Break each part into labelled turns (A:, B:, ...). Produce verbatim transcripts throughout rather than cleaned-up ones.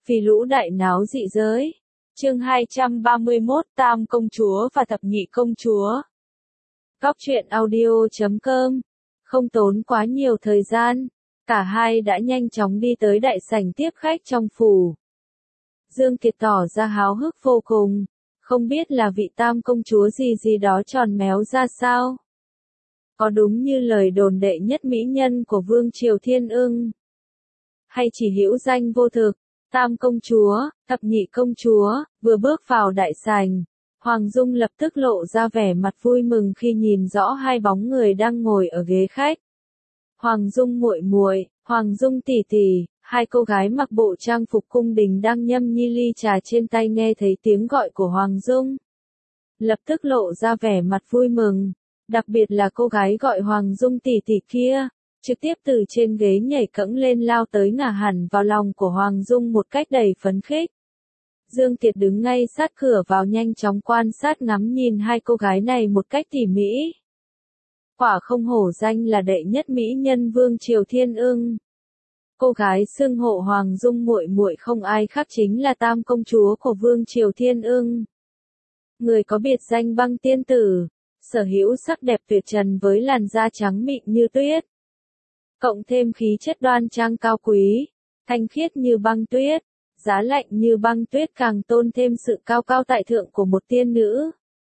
A: Vì lũ đại náo dị giới. Chương hai trăm ba mươi mốt Tam công chúa và thập nhị công chúa. Góc truyện audio chấm com. Không tốn quá nhiều thời gian, cả hai đã nhanh chóng đi tới đại sảnh tiếp khách trong phủ. Dương Kiệt tỏ ra háo hức vô cùng, không biết là vị tam công chúa gì gì đó tròn méo ra sao. Có đúng như lời đồn đệ nhất mỹ nhân của Vương Triều Thiên Ưng? Hay chỉ hữu danh vô thực? Tam công chúa, thập nhị công chúa, vừa bước vào đại sảnh, Hoàng Dung lập tức lộ ra vẻ mặt vui mừng khi nhìn rõ hai bóng người đang ngồi ở ghế khách. Hoàng Dung muội muội, Hoàng Dung tỷ tỷ, hai cô gái mặc bộ trang phục cung đình đang nhâm nhi ly trà trên tay nghe thấy tiếng gọi của Hoàng Dung. Lập tức lộ ra vẻ mặt vui mừng, đặc biệt là cô gái gọi Hoàng Dung tỷ tỷ kia, trực tiếp từ trên ghế nhảy cẫng lên lao tới ngả hẳn vào lòng của Hoàng Dung một cách đầy phấn khích. Dương Kiệt đứng ngay sát cửa vào nhanh chóng quan sát ngắm nhìn hai cô gái này một cách tỉ mỉ. Quả không hổ danh là đệ nhất mỹ nhân Vương Triều Thiên Ưng. Cô gái xưng hộ Hoàng Dung muội muội không ai khác chính là tam công chúa của Vương Triều Thiên Ưng. Người có biệt danh Băng Tiên Tử, sở hữu sắc đẹp tuyệt trần với làn da trắng mịn như tuyết. Cộng thêm khí chất đoan trang cao quý, thanh khiết như băng tuyết, giá lạnh như băng tuyết càng tôn thêm sự cao cao tại thượng của một tiên nữ.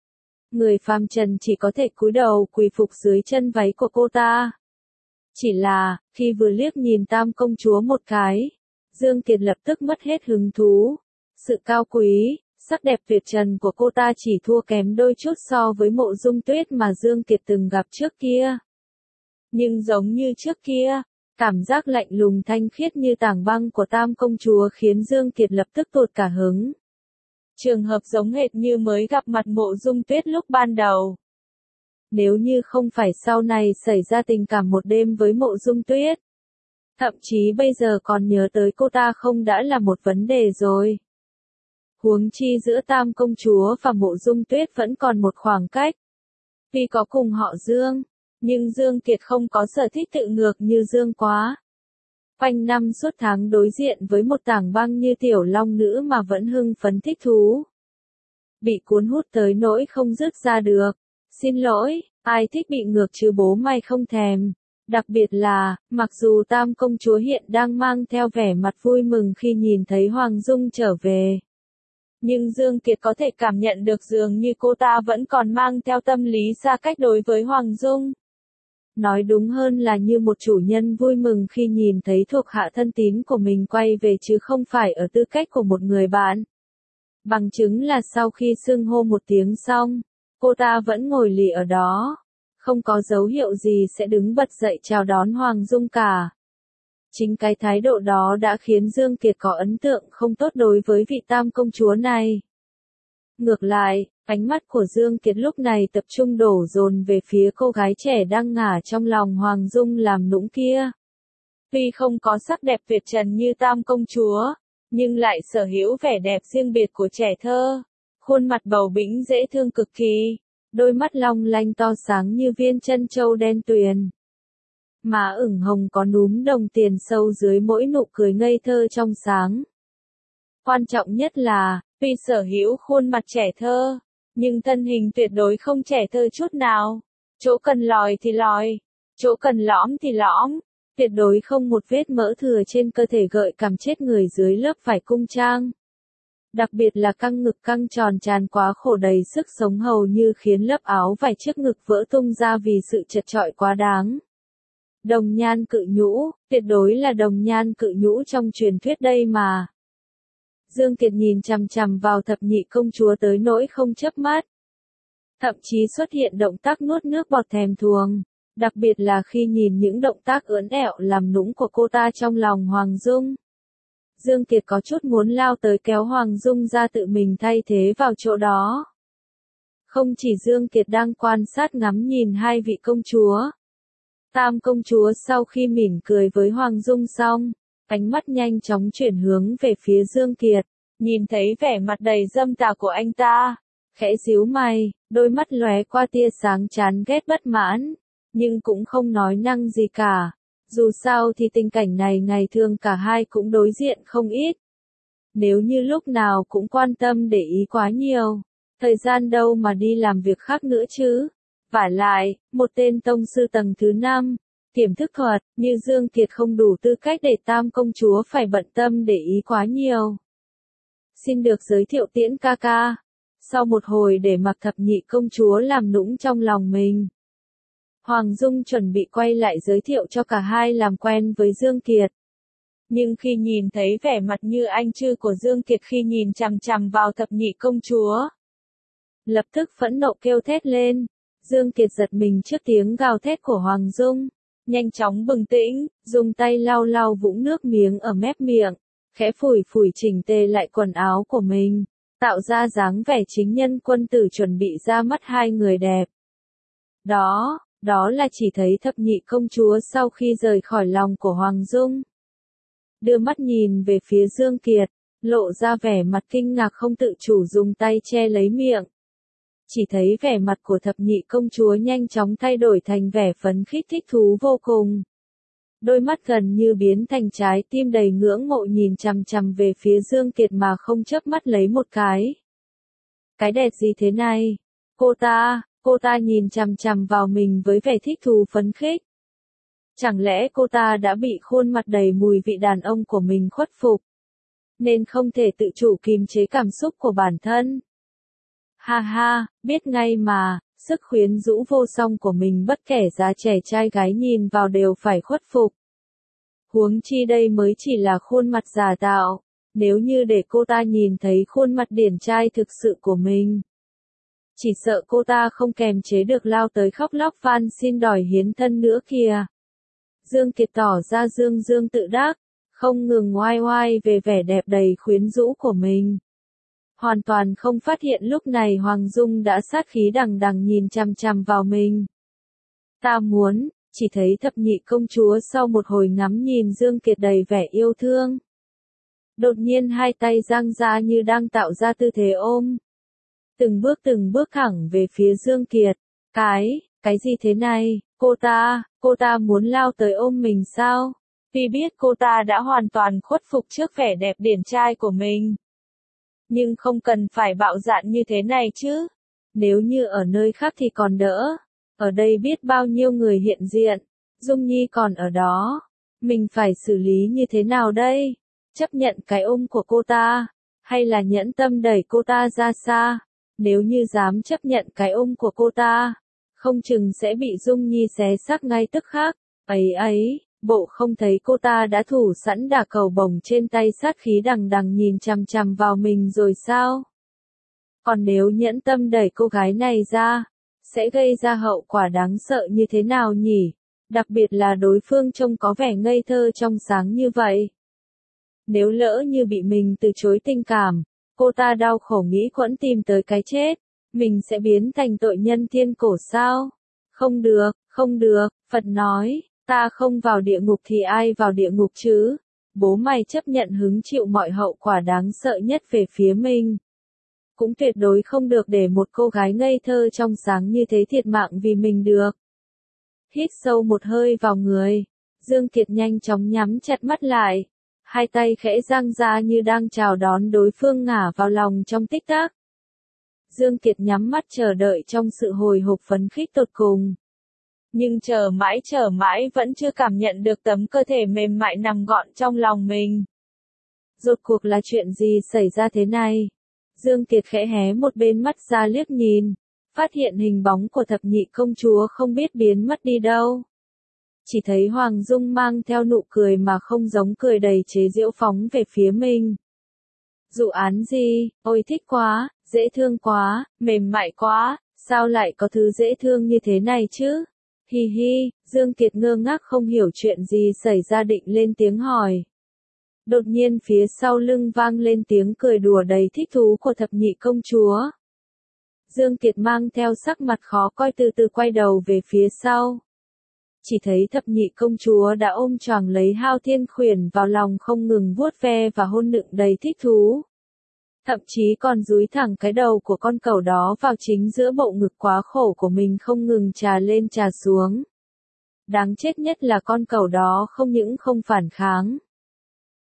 A: Người phàm trần chỉ có thể cúi đầu quỳ phục dưới chân váy của cô ta. Chỉ là, khi vừa liếc nhìn tam công chúa một cái, Dương Kiệt lập tức mất hết hứng thú. Sự cao quý, sắc đẹp tuyệt trần của cô ta chỉ thua kém đôi chút so với Mộ Dung Tuyết mà Dương Kiệt từng gặp trước kia. Nhưng giống như trước kia, cảm giác lạnh lùng thanh khiết như tảng băng của tam công chúa khiến Dương Kiệt lập tức tụt cả hứng. Trường hợp giống hệt như mới gặp mặt Mộ Dung Tuyết lúc ban đầu. Nếu như không phải sau này xảy ra tình cảm một đêm với Mộ Dung Tuyết, thậm chí bây giờ còn nhớ tới cô ta không đã là một vấn đề rồi. Huống chi giữa tam công chúa và Mộ Dung Tuyết vẫn còn một khoảng cách. Tuy có cùng họ Dương, nhưng Dương Kiệt không có sở thích tự ngược như Dương Quá. Quanh năm suốt tháng đối diện với một tảng băng như tiểu long nữ mà vẫn hưng phấn thích thú. Bị cuốn hút tới nỗi không dứt ra được. Xin lỗi, ai thích bị ngược chứ bố mày không thèm. Đặc biệt là, mặc dù tam công chúa hiện đang mang theo vẻ mặt vui mừng khi nhìn thấy Hoàng Dung trở về. Nhưng Dương Kiệt có thể cảm nhận được dường như cô ta vẫn còn mang theo tâm lý xa cách đối với Hoàng Dung. Nói đúng hơn là như một chủ nhân vui mừng khi nhìn thấy thuộc hạ thân tín của mình quay về chứ không phải ở tư cách của một người bạn. Bằng chứng là sau khi xưng hô một tiếng xong, cô ta vẫn ngồi lì ở đó, không có dấu hiệu gì sẽ đứng bật dậy chào đón Hoàng Dung cả. Chính cái thái độ đó đã khiến Dương Kiệt có ấn tượng không tốt đối với vị tam công chúa này. Ngược lại, ánh mắt của Dương Kiệt lúc này tập trung đổ dồn về phía cô gái trẻ đang ngả trong lòng Hoàng Dung làm nũng kia. Tuy không có sắc đẹp tuyệt trần như tam công chúa, nhưng lại sở hữu vẻ đẹp riêng biệt của trẻ thơ. Khuôn mặt bầu bĩnh dễ thương cực kỳ, đôi mắt long lanh to sáng như viên trân châu đen tuyền. Má ửng hồng có núm đồng tiền sâu dưới mỗi nụ cười ngây thơ trong sáng. Quan trọng nhất là, tuy sở hữu khuôn mặt trẻ thơ, nhưng thân hình tuyệt đối không trẻ thơ chút nào. Chỗ cần lòi thì lòi, chỗ cần lõm thì lõm, tuyệt đối không một vết mỡ thừa trên cơ thể gợi cảm chết người dưới lớp vải cung trang. Đặc biệt là căng ngực căng tròn tràn quá khổ đầy sức sống hầu như khiến lớp áo vải trước ngực vỡ tung ra vì sự chật chội quá đáng. Đồng nhan cự nhũ, tuyệt đối là đồng nhan cự nhũ trong truyền thuyết đây mà. Dương Kiệt nhìn chằm chằm vào thập nhị công chúa tới nỗi không chớp mắt. Thậm chí xuất hiện động tác nuốt nước bọt thèm thuồng, đặc biệt là khi nhìn những động tác ưỡn ẹo làm nũng của cô ta trong lòng Hoàng Dung. Dương Kiệt có chút muốn lao tới kéo Hoàng Dung ra tự mình thay thế vào chỗ đó. Không chỉ Dương Kiệt đang quan sát ngắm nhìn hai vị công chúa. Tam công chúa sau khi mỉm cười với Hoàng Dung xong, ánh mắt nhanh chóng chuyển hướng về phía Dương Kiệt, nhìn thấy vẻ mặt đầy dâm tà của anh ta, khẽ díu mày, đôi mắt lóe qua tia sáng chán ghét bất mãn, nhưng cũng không nói năng gì cả. Dù sao thì tình cảnh này ngày thường cả hai cũng đối diện không ít. Nếu như lúc nào cũng quan tâm để ý quá nhiều, thời gian đâu mà đi làm việc khác nữa chứ. Vả lại, một tên tông sư tầng thứ năm, tiềm thức thuật, như Dương Kiệt không đủ tư cách để Tam công chúa phải bận tâm để ý quá nhiều. Xin được giới thiệu Tiễn ca ca. Sau một hồi để mặc thập nhị công chúa làm nũng trong lòng mình, Hoàng Dung chuẩn bị quay lại giới thiệu cho cả hai làm quen với Dương Kiệt. Nhưng khi nhìn thấy vẻ mặt như anh chư của Dương Kiệt khi nhìn chằm chằm vào thập nhị công chúa, lập tức phẫn nộ kêu thét lên. Dương Kiệt giật mình trước tiếng gào thét của Hoàng Dung, nhanh chóng bừng tỉnh, dùng tay lau lau vũng nước miếng ở mép miệng, khẽ phủi phủi chỉnh tề lại quần áo của mình, tạo ra dáng vẻ chính nhân quân tử chuẩn bị ra mắt hai người đẹp. Đó, đó là chỉ thấy thập nhị công chúa sau khi rời khỏi lòng của Hoàng Dung, đưa mắt nhìn về phía Dương Kiệt, lộ ra vẻ mặt kinh ngạc không tự chủ dùng tay che lấy miệng. Chỉ thấy vẻ mặt của thập nhị công chúa nhanh chóng thay đổi thành vẻ phấn khích thích thú vô cùng. Đôi mắt gần như biến thành trái tim đầy ngưỡng mộ nhìn chằm chằm về phía Dương Kiệt mà không chớp mắt lấy một cái. Cái đẹp gì thế này? Cô ta, cô ta nhìn chằm chằm vào mình với vẻ thích thú phấn khích. Chẳng lẽ cô ta đã bị khuôn mặt đầy mùi vị đàn ông của mình khuất phục, nên không thể tự chủ kiềm chế cảm xúc của bản thân? Ha ha, biết ngay mà, sức khuyến rũ vô song của mình bất kể giá trẻ trai gái nhìn vào đều phải khuất phục. Huống chi đây mới chỉ là khuôn mặt giả tạo, nếu như để cô ta nhìn thấy khuôn mặt điển trai thực sự của mình, chỉ sợ cô ta không kềm chế được lao tới khóc lóc van xin đòi hiến thân nữa kìa. Dương Kiệt tỏ ra dương dương tự đắc, không ngừng oai oai về vẻ đẹp đầy khuyến rũ của mình. Hoàn toàn không phát hiện lúc này Hoàng Dung đã sát khí đằng đằng nhìn chằm chằm vào mình. Ta muốn, chỉ thấy thập nhị công chúa sau một hồi ngắm nhìn Dương Kiệt đầy vẻ yêu thương, đột nhiên hai tay giang ra như đang tạo ra tư thế ôm. Từng bước từng bước thẳng về phía Dương Kiệt. Cái, cái gì thế này, cô ta, cô ta muốn lao tới ôm mình sao? Tuy biết cô ta đã hoàn toàn khuất phục trước vẻ đẹp điển trai của mình, nhưng không cần phải bạo dạn như thế này chứ. Nếu như ở nơi khác thì còn đỡ. Ở đây biết bao nhiêu người hiện diện. Dung Nhi còn ở đó. Mình phải xử lý như thế nào đây? Chấp nhận cái ôm của cô ta, hay là nhẫn tâm đẩy cô ta ra xa? Nếu như dám chấp nhận cái ôm của cô ta, không chừng sẽ bị Dung Nhi xé xác ngay tức khắc. Ấy ấy, bộ không thấy cô ta đã thủ sẵn đả cầu bổng trên tay sát khí đằng đằng nhìn chằm chằm vào mình rồi sao? Còn nếu nhẫn tâm đẩy cô gái này ra, sẽ gây ra hậu quả đáng sợ như thế nào nhỉ? Đặc biệt là đối phương trông có vẻ ngây thơ trong sáng như vậy. Nếu lỡ như bị mình từ chối tình cảm, cô ta đau khổ nghĩ quẫn tìm tới cái chết, mình sẽ biến thành tội nhân thiên cổ sao? Không được, không được, Phật nói, ta không vào địa ngục thì ai vào địa ngục chứ? Bố mày chấp nhận hứng chịu mọi hậu quả đáng sợ nhất về phía mình. Cũng tuyệt đối không được để một cô gái ngây thơ trong sáng như thế thiệt mạng vì mình được. Hít sâu một hơi vào người, Dương Kiệt nhanh chóng nhắm chặt mắt lại, hai tay khẽ giang ra như đang chào đón đối phương ngả vào lòng trong tích tắc. Dương Kiệt nhắm mắt chờ đợi trong sự hồi hộp phấn khích tột cùng. Nhưng chờ mãi chờ mãi vẫn chưa cảm nhận được tấm cơ thể mềm mại nằm gọn trong lòng mình. Rốt cuộc là chuyện gì xảy ra thế này? Dương Kiệt khẽ hé một bên mắt ra liếc nhìn, phát hiện hình bóng của thập nhị công chúa không biết biến mất đi đâu. Chỉ thấy Hoàng Dung mang theo nụ cười mà không giống cười đầy chế giễu phóng về phía mình. Dụ án gì, ôi thích quá, dễ thương quá, mềm mại quá, sao lại có thứ dễ thương như thế này chứ? Hi hi, Dương Kiệt ngơ ngác không hiểu chuyện gì xảy ra định lên tiếng hỏi. Đột nhiên phía sau lưng vang lên tiếng cười đùa đầy thích thú của thập nhị công chúa. Dương Kiệt mang theo sắc mặt khó coi từ từ quay đầu về phía sau. Chỉ thấy thập nhị công chúa đã ôm choàng lấy Hao Thiên Khuyển vào lòng không ngừng vuốt ve và hôn nựng đầy thích thú. Thậm chí còn dúi thẳng cái đầu của con cẩu đó vào chính giữa bộ ngực quá khổ của mình không ngừng trà lên trà xuống. Đáng chết nhất là con cẩu đó không những không phản kháng,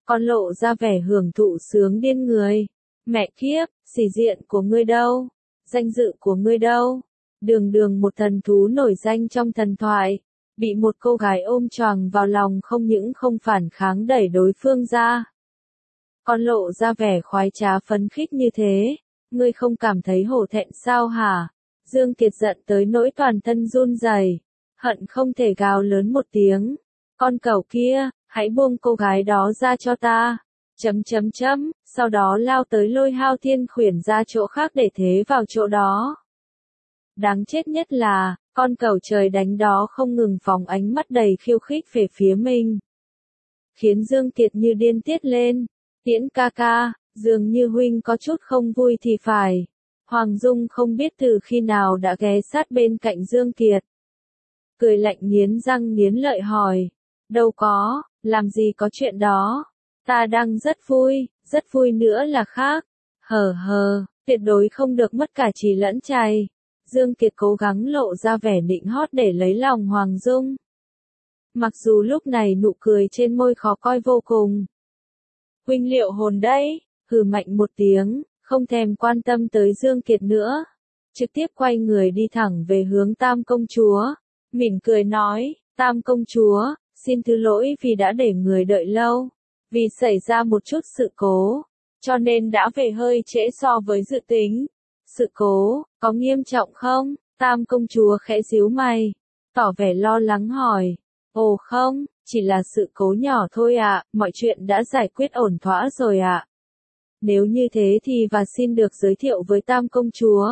A: Con lộ ra vẻ hưởng thụ sướng điên người. Mẹ kiếp, sĩ diện của ngươi đâu? Danh dự của ngươi đâu? Đường đường một thần thú nổi danh trong thần thoại, bị một cô gái ôm choàng vào lòng không những không phản kháng đẩy đối phương ra. Con lộ ra vẻ khoái trá phấn khích như thế, ngươi không cảm thấy hổ thẹn sao hả? Dương Kiệt giận tới nỗi toàn thân run rẩy, hận không thể gào lớn một tiếng. Con cẩu kia, hãy buông cô gái đó ra cho ta. Chấm chấm chấm, sau đó lao tới lôi Hao Thiên Khuyển ra chỗ khác để thế vào chỗ đó. Đáng chết nhất là, con cẩu trời đánh đó không ngừng phóng ánh mắt đầy khiêu khích về phía mình. Khiến Dương Kiệt như điên tiết lên. Tiễn ca ca, dường như huynh có chút không vui thì phải. Hoàng Dung không biết từ khi nào đã ghé sát bên cạnh Dương Kiệt. Cười lạnh nghiến răng nghiến lợi hỏi. Đâu có, làm gì có chuyện đó. Ta đang rất vui, rất vui nữa là khác. Hờ hờ, tuyệt đối không được mất cả trí lẫn trày. Dương Kiệt cố gắng lộ ra vẻ nịnh hót để lấy lòng Hoàng Dung. Mặc dù lúc này nụ cười trên môi khó coi vô cùng. Huynh liệu hồn đấy, hừ mạnh một tiếng, không thèm quan tâm tới Dương Kiệt nữa. Trực tiếp quay người đi thẳng về hướng Tam công chúa. Mỉm cười nói, Tam công chúa, xin thứ lỗi vì đã để người đợi lâu. Vì xảy ra một chút sự cố, cho nên đã về hơi trễ so với dự tính. Sự cố, có nghiêm trọng không? Tam công chúa khẽ díu mày, tỏ vẻ lo lắng hỏi. Ồ không, chỉ là sự cố nhỏ thôi ạ, mọi chuyện đã giải quyết ổn thỏa rồi ạ. Nếu như thế thì và xin được giới thiệu với Tam công chúa.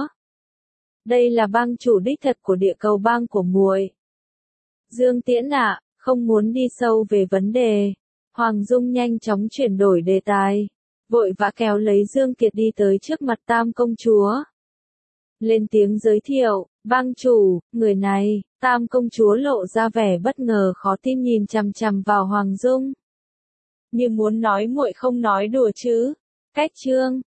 A: Đây là bang chủ đích thật của địa cầu bang của muội. Dương Tiễn ạ, không muốn đi sâu về vấn đề. Hoàng Dung nhanh chóng chuyển đổi đề tài, vội vã kéo lấy Dương Kiệt đi tới trước mặt Tam công chúa. Lên tiếng giới thiệu, bang chủ, người này. Tam công chúa lộ ra vẻ bất ngờ khó tin nhìn chằm chằm vào Hoàng Dung. Như muốn nói muội không nói đùa chứ. Cách chương